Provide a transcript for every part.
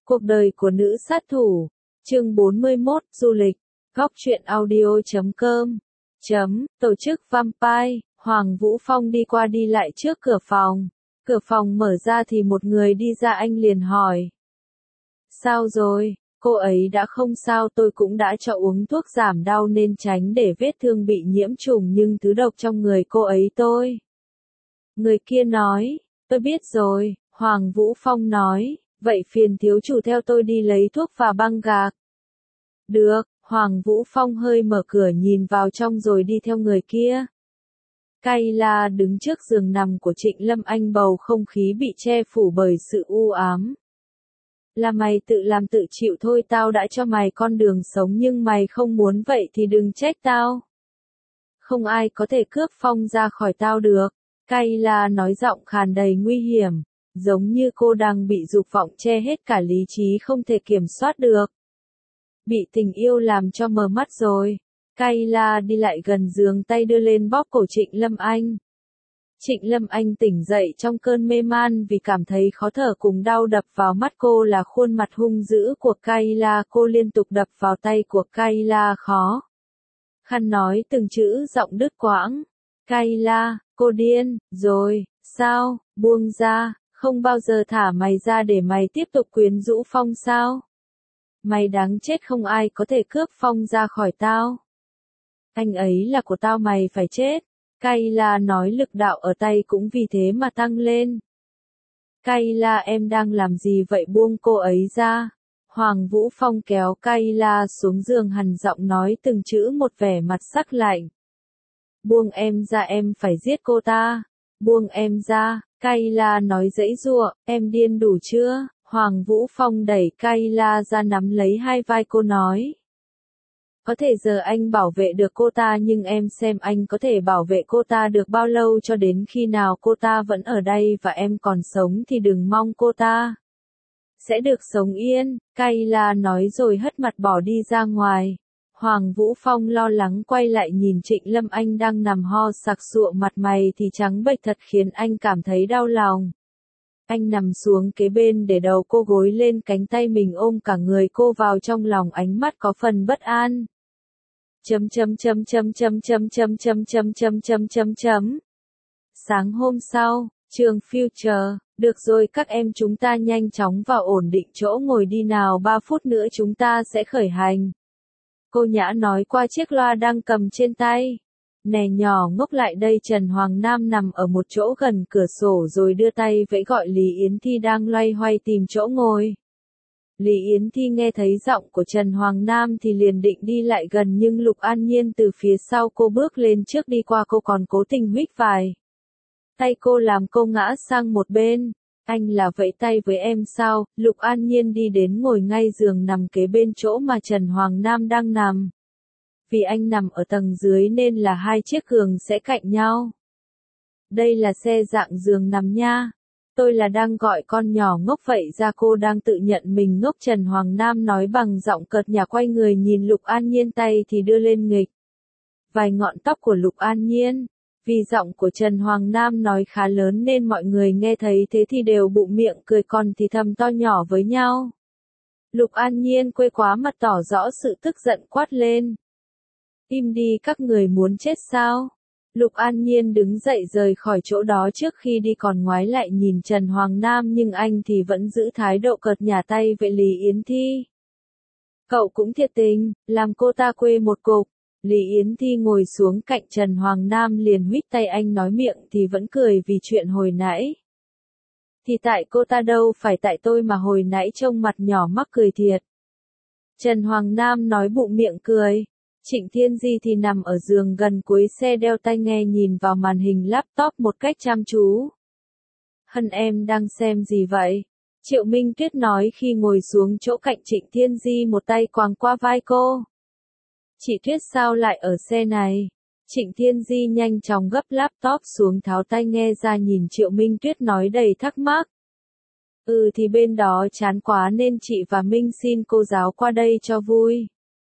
Cuộc đời của nữ sát thủ. Chương 41, du lịch. Góc truyện audio.com. Tổ chức Vampire. Hoàng Vũ Phong đi qua đi lại trước cửa phòng. Cửa phòng mở ra thì một người đi ra, anh liền hỏi. Sao rồi? Cô ấy đã không sao, tôi cũng đã cho uống thuốc giảm đau nên tránh để vết thương bị nhiễm trùng, nhưng thứ độc trong người cô ấy tôi. Người kia nói, tôi biết rồi. Hoàng Vũ Phong nói, vậy phiền thiếu chủ theo tôi đi lấy thuốc và băng gạc. Được. Hoàng Vũ Phong hơi mở cửa nhìn vào trong rồi đi theo người kia. Kayla đứng trước giường nằm của Trịnh Lâm Anh, bầu không khí bị che phủ bởi sự u ám. Là mày tự làm tự chịu thôi, tao đã cho mày con đường sống nhưng mày không muốn vậy thì đừng trách tao. Không ai có thể cướp Phong ra khỏi tao được. Kayla nói giọng khàn đầy nguy hiểm, giống như cô đang bị dục vọng che hết cả lý trí, không thể kiểm soát được. Bị tình yêu làm cho mờ mắt rồi. Kayla đi lại gần giường, tay đưa lên bóp cổ Trịnh Lâm Anh. Trịnh Lâm Anh tỉnh dậy trong cơn mê man vì cảm thấy khó thở cùng đau đập vào mắt cô là khuôn mặt hung dữ của Kayla. Cô liên tục đập vào tay của Kayla, khó khăn nói từng chữ, giọng đứt quãng. Kayla, cô điên rồi, sao, buông ra, không bao giờ thả mày ra để mày tiếp tục quyến rũ Phong sao? Mày đáng chết, không ai có thể cướp Phong ra khỏi tao. Anh ấy là của tao, mày phải chết. Kayla nói, lực đạo ở tay cũng vì thế mà tăng lên. Kayla, em đang làm gì vậy, buông cô ấy ra. Hoàng Vũ Phong kéo Kayla xuống giường, hằn giọng nói từng chữ một, vẻ mặt sắc lạnh. Buông em ra, em phải giết cô ta. Buông em ra. Kayla nói giãy giụa, em điên đủ chưa? Hoàng Vũ Phong đẩy Kayla ra, nắm lấy hai vai cô nói. Có thể giờ anh bảo vệ được cô ta, nhưng em xem anh có thể bảo vệ cô ta được bao lâu, cho đến khi nào cô ta vẫn ở đây và em còn sống thì đừng mong cô ta sẽ được sống yên. Kayla nói rồi hất mặt bỏ đi ra ngoài. Hoàng Vũ Phong lo lắng quay lại nhìn Trịnh Lâm Anh đang nằm ho sặc sụa, mặt mày thì trắng bệch thật khiến anh cảm thấy đau lòng. Anh nằm xuống kế bên để đầu cô gối lên cánh tay mình, ôm cả người cô vào trong lòng, ánh mắt có phần bất an. Sáng hôm sau, trường Future, được rồi các em, chúng ta nhanh chóng vào ổn định chỗ ngồi đi nào, 3 phút nữa chúng ta sẽ khởi hành. Cô Nhã nói qua chiếc loa đang cầm trên tay. Nè nhỏ ngốc, lại đây. Trần Hoàng Nam nằm ở một chỗ gần cửa sổ rồi đưa tay vẫy gọi Lý Yến Thi đang loay hoay tìm chỗ ngồi. Lý Yến Thi nghe thấy giọng của Trần Hoàng Nam thì liền định đi lại gần, nhưng Lục An Nhiên từ phía sau cô bước lên trước, đi qua cô còn cố tình huých vài tay cô làm cô ngã sang một bên. Anh là vẫy tay với em sao? Lục An Nhiên đi đến ngồi ngay giường nằm kế bên chỗ mà Trần Hoàng Nam đang nằm. Vì anh nằm ở tầng dưới nên là hai chiếc giường sẽ cạnh nhau. Đây là xe dạng giường nằm nha. Tôi là đang gọi con nhỏ ngốc vậy ra, cô đang tự nhận mình ngốc. Trần Hoàng Nam nói bằng giọng cợt nhả, quay người nhìn Lục An Nhiên, tay thì đưa lên nghịch vài ngọn tóc của Lục An Nhiên. Vì giọng của Trần Hoàng Nam nói khá lớn nên mọi người nghe thấy thế thì đều bụng miệng cười, còn thì thầm to nhỏ với nhau. Lục An Nhiên quê quá mặt, tỏ rõ sự tức giận, quát lên. Im đi, các người muốn chết sao? Lục An Nhiên đứng dậy rời khỏi chỗ đó, trước khi đi còn ngoái lại nhìn Trần Hoàng Nam, nhưng anh thì vẫn giữ thái độ cợt nhả, tay với Lý Yến Thi. Cậu cũng thiệt tình, làm cô ta quê một cục. Lý Yến Thi ngồi xuống cạnh Trần Hoàng Nam liền huýt tay anh, nói miệng thì vẫn cười vì chuyện hồi nãy. Thì tại cô ta đâu phải tại tôi mà, hồi nãy trông mặt nhỏ mắc cười thiệt. Trần Hoàng Nam nói bụng miệng cười. Trịnh Thiên Di thì nằm ở giường gần cuối xe, đeo tai nghe nhìn vào màn hình laptop một cách chăm chú. Hân, em đang xem gì vậy? Triệu Minh Tuyết nói khi ngồi xuống chỗ cạnh Trịnh Thiên Di, một tay quàng qua vai cô. Chị Tuyết sao lại ở xe này? Trịnh Thiên Di nhanh chóng gấp laptop xuống, tháo tai nghe ra, nhìn Triệu Minh Tuyết nói đầy thắc mắc. Thì bên đó chán quá nên chị và Minh xin cô giáo qua đây cho vui.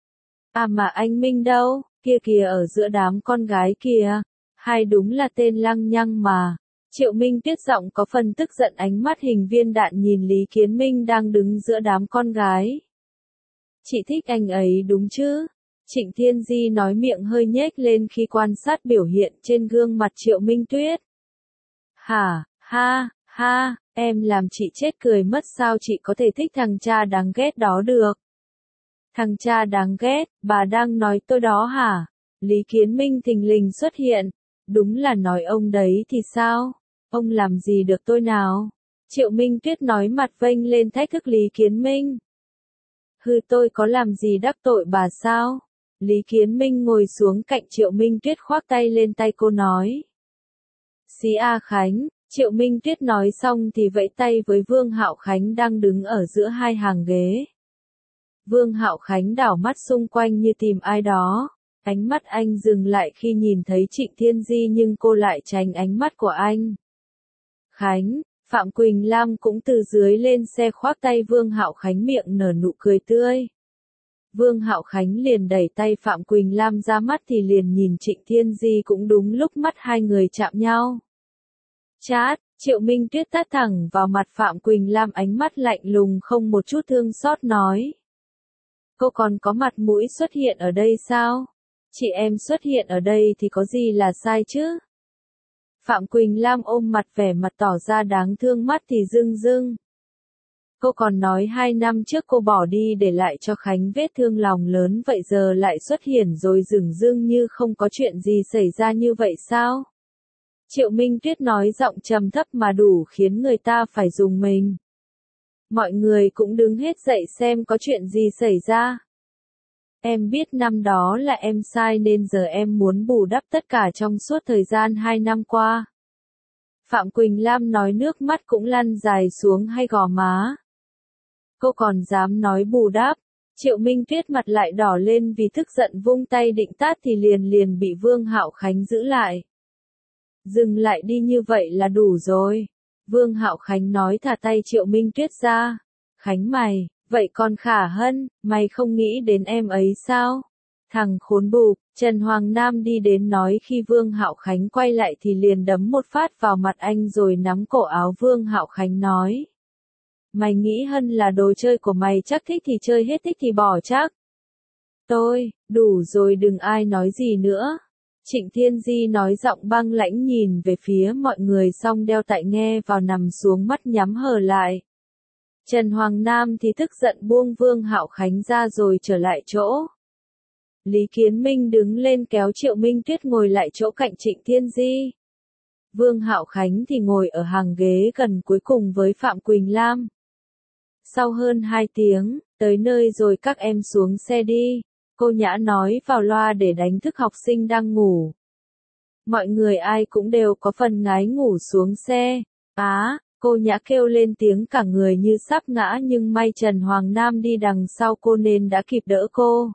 À mà anh Minh đâu? Kia kìa, ở giữa đám con gái kìa. Hai đúng là tên lăng nhăng mà. Triệu Minh Tuyết giọng có phần tức giận, ánh mắt hình viên đạn nhìn Lý Kiến Minh đang đứng giữa đám con gái. Chị thích anh ấy đúng chứ? Trịnh Thiên Di nói, miệng hơi nhếch lên khi quan sát biểu hiện trên gương mặt Triệu Minh Tuyết. Hả, ha, em làm chị chết cười mất, sao chị có thể thích thằng cha đáng ghét đó được? Thằng cha đáng ghét, bà đang nói tôi đó hả? Lý Kiến Minh thình lình xuất hiện. Đúng là nói ông đấy thì sao? Ông làm gì được tôi nào? Triệu Minh Tuyết nói, mặt vênh lên thách thức Lý Kiến Minh. Hừ, tôi có làm gì đắc tội bà sao? Lý Kiến Minh ngồi xuống cạnh Triệu Minh Tuyết, khoác tay lên tay cô nói. Xí A Khánh. Triệu Minh Tuyết nói xong thì vẫy tay với Vương Hạo Khánh đang đứng ở giữa hai hàng ghế. Vương Hạo Khánh đảo mắt xung quanh như tìm ai đó. Ánh mắt anh dừng lại khi nhìn thấy Trịnh Thiên Di, nhưng cô lại tránh ánh mắt của anh. Khánh, Phạm Quỳnh Lam cũng từ dưới lên xe khoác tay Vương Hạo Khánh, miệng nở nụ cười tươi. Vương Hạo Khánh liền đẩy tay Phạm Quỳnh Lam ra, mắt thì liền nhìn Trịnh Thiên Di, cũng đúng lúc mắt hai người chạm nhau. Chát, Triệu Minh Tuyết tát thẳng vào mặt Phạm Quỳnh Lam, ánh mắt lạnh lùng không một chút thương xót nói. Cô còn có mặt mũi xuất hiện ở đây sao? Chị em xuất hiện ở đây thì có gì là sai chứ? Phạm Quỳnh Lam ôm mặt, vẻ mặt tỏ ra đáng thương, mắt thì rưng rưng. Cô còn nói 2 năm trước cô bỏ đi để lại cho Khánh vết thương lòng lớn, vậy giờ lại xuất hiện rồi dửng dưng như không có chuyện gì xảy ra như vậy sao? Triệu Minh Tuyết nói giọng trầm thấp mà đủ khiến người ta phải rùng mình. Mọi người cũng đứng hết dậy xem có chuyện gì xảy ra. Em biết năm đó là em sai nên giờ em muốn bù đắp tất cả trong suốt thời gian 2 năm qua. Phạm Quỳnh Lam nói, nước mắt cũng lăn dài xuống hai gò má. Cô còn dám nói bù đắp? Triệu Minh Tuyết mặt lại đỏ lên vì tức giận, vung tay định tát thì liền bị Vương Hạo Khánh giữ lại. Dừng lại đi, như vậy là đủ rồi. Vương Hạo Khánh nói, thả tay Triệu Minh Tuyết ra. Khánh mày, vậy còn Khả Hân, mày không nghĩ đến em ấy sao? Thằng khốn bụp. Trần Hoàng Nam đi đến nói, khi Vương Hạo Khánh quay lại thì liền đấm một phát vào mặt anh rồi nắm cổ áo Vương Hạo Khánh nói. Mày nghĩ Hân là đồ chơi của mày, chắc thích thì chơi hết, thích thì bỏ chắc. Đủ rồi, đừng ai nói gì nữa. Trịnh Thiên Di nói giọng băng lãnh, nhìn về phía mọi người xong đeo tai nghe vào, nằm xuống, mắt nhắm hờ lại. Trần Hoàng Nam thì tức giận buông Vương Hạo Khánh ra rồi trở lại chỗ. Lý Kiến Minh đứng lên kéo Triệu Minh Tuyết ngồi lại chỗ cạnh Trịnh Thiên Di. Vương Hạo Khánh thì ngồi ở hàng ghế gần cuối cùng với Phạm Quỳnh Lam. Sau hơn 2 tiếng, tới nơi rồi, các em xuống xe đi. Cô Nhã nói vào loa để đánh thức học sinh đang ngủ. Mọi người ai cũng đều có phần ngái ngủ xuống xe. Cô Nhã kêu lên tiếng, cả người như sắp ngã, nhưng may Trần Hoàng Nam đi đằng sau cô nên đã kịp đỡ cô.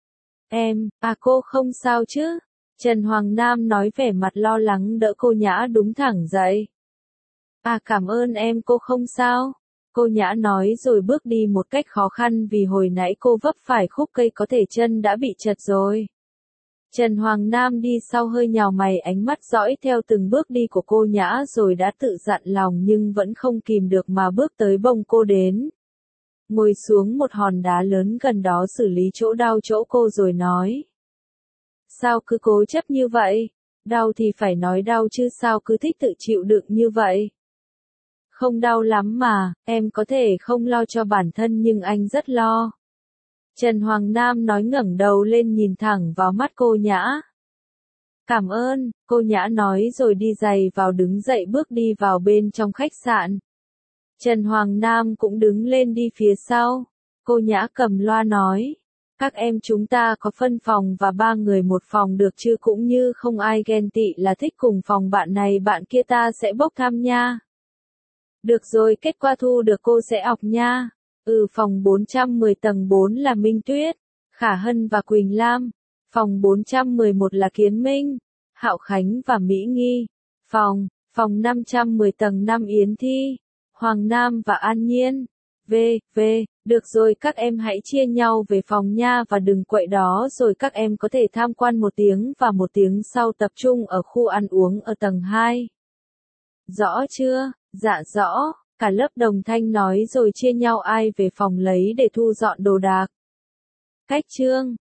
Cô không sao chứ? Trần Hoàng Nam nói, vẻ mặt lo lắng, đỡ cô Nhã đúng thẳng dậy. Cảm ơn em, cô không sao. Cô Nhã nói rồi bước đi một cách khó khăn vì hồi nãy cô vấp phải khúc cây, có thể chân đã bị trật rồi. Trần Hoàng Nam đi sau hơi nhào mày, ánh mắt dõi theo từng bước đi của cô Nhã rồi đã tự dặn lòng nhưng vẫn không kìm được mà bước tới bồng cô đến. Ngồi xuống một hòn đá lớn gần đó, xử lý chỗ đau chỗ cô rồi nói. Sao cứ cố chấp như vậy? Đau thì phải nói đau chứ, sao cứ thích tự chịu đựng như vậy? Không đau lắm mà, em có thể không lo cho bản thân nhưng anh rất lo. Trần Hoàng Nam nói, ngẩng đầu lên nhìn thẳng vào mắt cô Nhã. Cảm ơn, cô Nhã nói rồi đi giày vào, đứng dậy bước đi vào bên trong khách sạn. Trần Hoàng Nam cũng đứng lên đi phía sau. Cô Nhã cầm loa nói. Các em chúng ta có phân phòng và 3 người một phòng được chứ, cũng như không ai ghen tị là thích cùng phòng bạn này bạn kia, ta sẽ bốc thăm nha. Được rồi, kết quả thu được cô sẽ ọc nha. Phòng 410 tầng 4 là Minh Tuyết, Khả Hân và Quỳnh Lam. Phòng 411 là Kiến Minh, Hạo Khánh và Mỹ Nghi. Phòng 510 tầng 5 Yến Thi, Hoàng Nam và An Nhiên. Được rồi, các em hãy chia nhau về phòng nha, và đừng quậy đó, rồi các em có thể tham quan 1 tiếng và 1 tiếng sau tập trung ở khu ăn uống ở tầng 2. Rõ chưa? Dạ rõ, cả lớp đồng thanh nói rồi chia nhau ai về phòng lấy để thu dọn đồ đạc. Cách chương